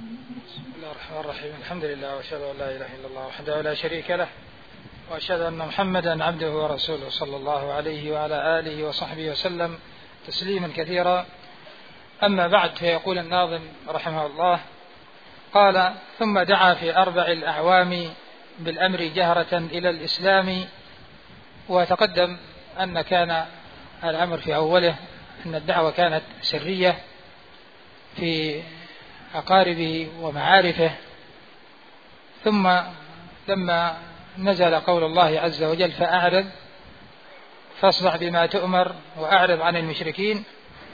بسم الله الرحمن الرحيم. الحمد لله وأشهد أن لا إله إلا الله وحده لا شريك له، وأشهد أن محمدا عبده ورسوله صلى الله عليه وعلى آله وصحبه وسلم تسليما كثيرا. أما بعد، فيقول الناظم رحمه الله: قال: ثم دعا في 4 الأعوام بالأمر جهرة إلى الإسلام. وتقدم أن كان الأمر في أوله أن الدعوة كانت سرية في أقاربه ومعارفه، ثم لما نزل قول الله عز وجل: فأعرض فاصدع بما تؤمر وأعرض عن المشركين،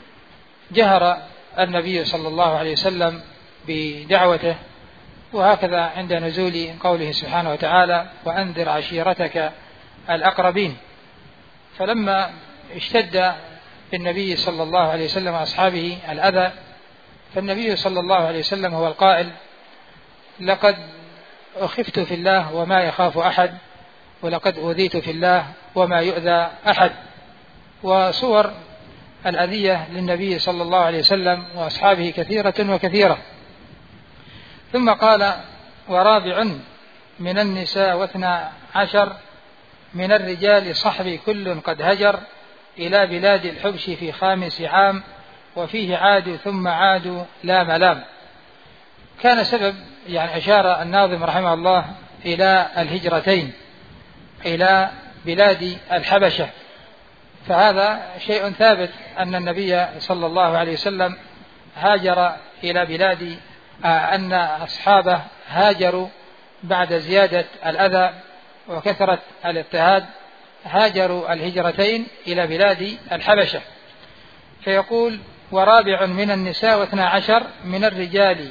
جهر النبي صلى الله عليه وسلم بدعوته. وهكذا عند نزول قوله سبحانه وتعالى: وأنذر عشيرتك الأقربين. فلما اشتد بالنبي صلى الله عليه وسلم وأصحابه الأذى، فالنبي صلى الله عليه وسلم هو القائل: لقد أخفت في الله وما يخاف أحد، ولقد أوذيت في الله وما يؤذى أحد. وصور الأذية للنبي صلى الله عليه وسلم وأصحابه كثيرة وكثيرة. ثم قال: ورابع من النساء 12 من الرجال صحبي كل قد هجر إلى بلاد الحبش في 5 عام وفيه عادوا ثم عادوا لا ملام. كان سبب، أشار الناظم رحمه الله إلى الهجرتين إلى بلاد الحبشة. فهذا شيء ثابت أن النبي صلى الله عليه وسلم هاجر إلى بلاد، أن أصحابه هاجروا بعد زيادة الأذى وكثرة الاضطهاد، هاجروا الهجرتين إلى بلاد الحبشة. فيقول: ورابع من النساء 12 من الرجال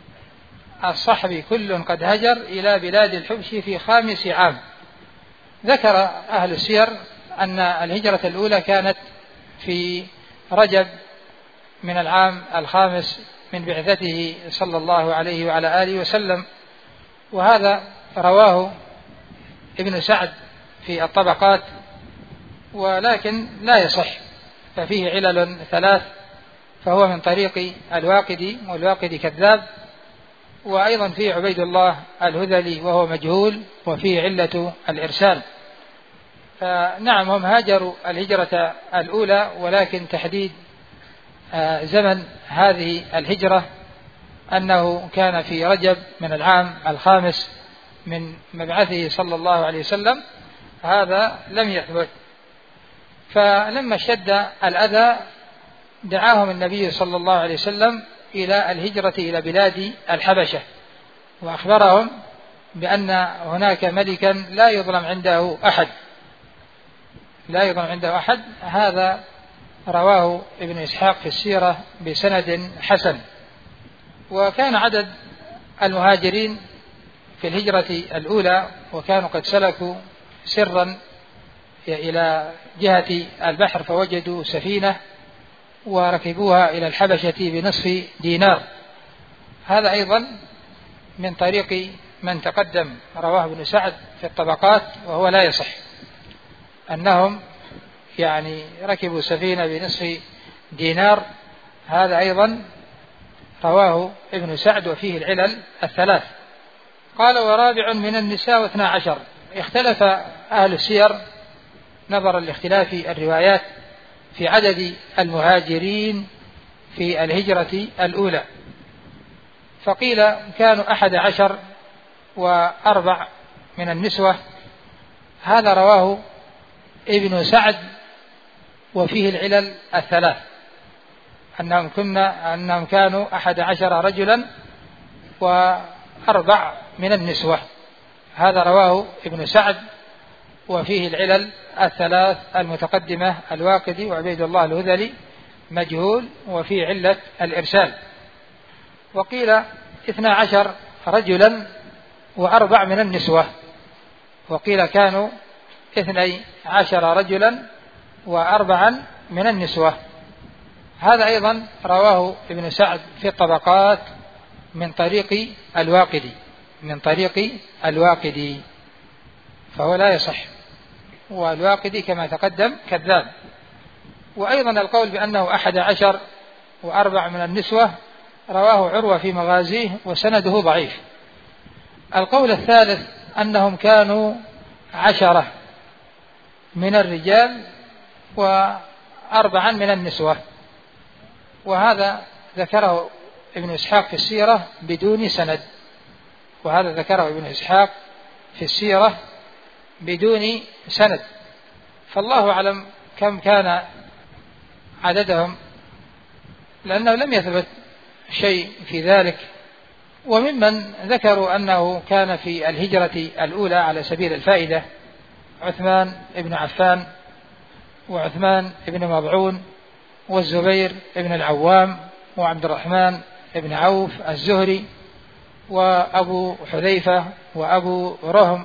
الصحب كل قد هجر إلى بلاد الحبش في 5 عام. ذكر أهل السير أن الهجرة الأولى كانت في رجب من العام 5 من بعثته صلى الله عليه وعلى آله وسلم، وهذا رواه ابن سعد في الطبقات، ولكن لا يصح، ففيه علل 3، فهو من طريق الواقدي، والواقدي كذاب، وأيضا فيه عبيد الله الهذلي وهو مجهول، وفيه علة الإرسال. فنعم، هم هاجروا الهجرة الأولى، ولكن تحديد زمن هذه الهجرة أنه كان في رجب من العام 5 من مبعثه صلى الله عليه وسلم، هذا لم يثبت. فلما اشتد الأذى دعاهم النبي صلى الله عليه وسلم إلى الهجرة إلى بلاد الحبشة، وأخبرهم بأن هناك ملكا لا يظلم عنده أحد، لا يظلم عنده أحد. هذا رواه ابن إسحاق في السيرة بسند حسن. وكان عدد المهاجرين في الهجرة الأولى، وكانوا قد سلكوا سرا إلى جهة البحر فوجدوا سفينة وركبوها إلى الحبشة بنصف دينار. هذا أيضا من طريق من تقدم، رواه ابن سعد في الطبقات، وهو لا يصح أنهم ركبوا سفينة بنصف دينار. هذا أيضا رواه ابن سعد وفيه العلل 3. قال: ورابع من النساء 12. اختلف أهل السير نظرا لاختلاف الروايات في عدد المهاجرين في الهجرة الأولى، فقيل كانوا 11 و4 من النسوة. هذا رواه ابن سعد وفيه العلل 3، أنهم كانوا 11 رجلا و4 من النسوة. هذا رواه ابن سعد وفيه العلل 3 المتقدمة، الواقدي وعبيد الله الهذلي مجهول، وفيه علة الإرسال. وقيل 12 رجلا و4 من النسوة، وقيل كانوا 12 رجلا و4 من النسوة. هذا أيضا رواه ابن سعد في الطبقات من طريق الواقدي، فهو لا يصح، والواقدي كما تقدم كذاب. وأيضا القول بأنه 11 و4 من النسوة رواه عروة في مغازيه وسنده ضعيف. القول الثالث أنهم كانوا 10 من الرجال و4 من النسوة، وهذا ذكره ابن إسحاق في السيرة بدون سند، وهذا ذكره ابن إسحاق في السيرة بدون سند، فالله أعلم كم كان عددهم، لأنه لم يثبت شيء في ذلك. وممن ذكروا أنه كان في الهجرة الأولى على سبيل الفائدة عثمان بن عفان وعثمان بن مضعون والزبير بن العوام وعبد الرحمن بن عوف الزهري وأبو حذيفة وأبو رهم،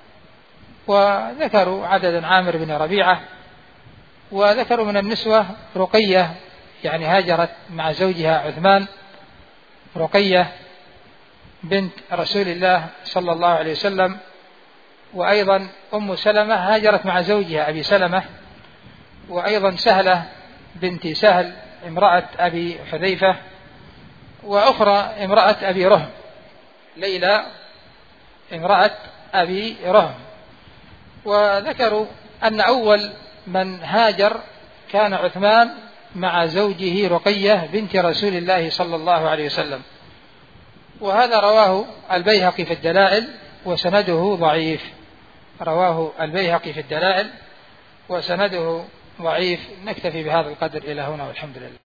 وذكروا عددا عامر بن ربيعة، وذكروا من النسوة رقية يعني هاجرت مع زوجها عثمان، رقية بنت رسول الله صلى الله عليه وسلم، وأيضا أم سلمة هاجرت مع زوجها أبي سلمة، وأيضا سهلة بنت سهل امرأة أبي حذيفة، وأخرى امرأة أبي رهم، ليلى امرأة أبي رهم. وذكروا أن أول من هاجر كان عثمان مع زوجه رقية بنت رسول الله صلى الله عليه وسلم، وهذا رواه البيهقي في الدلائل وسنده ضعيف، رواه البيهقي في الدلائل وسنده ضعيف. نكتفي بهذا القدر إلى هنا والحمد لله.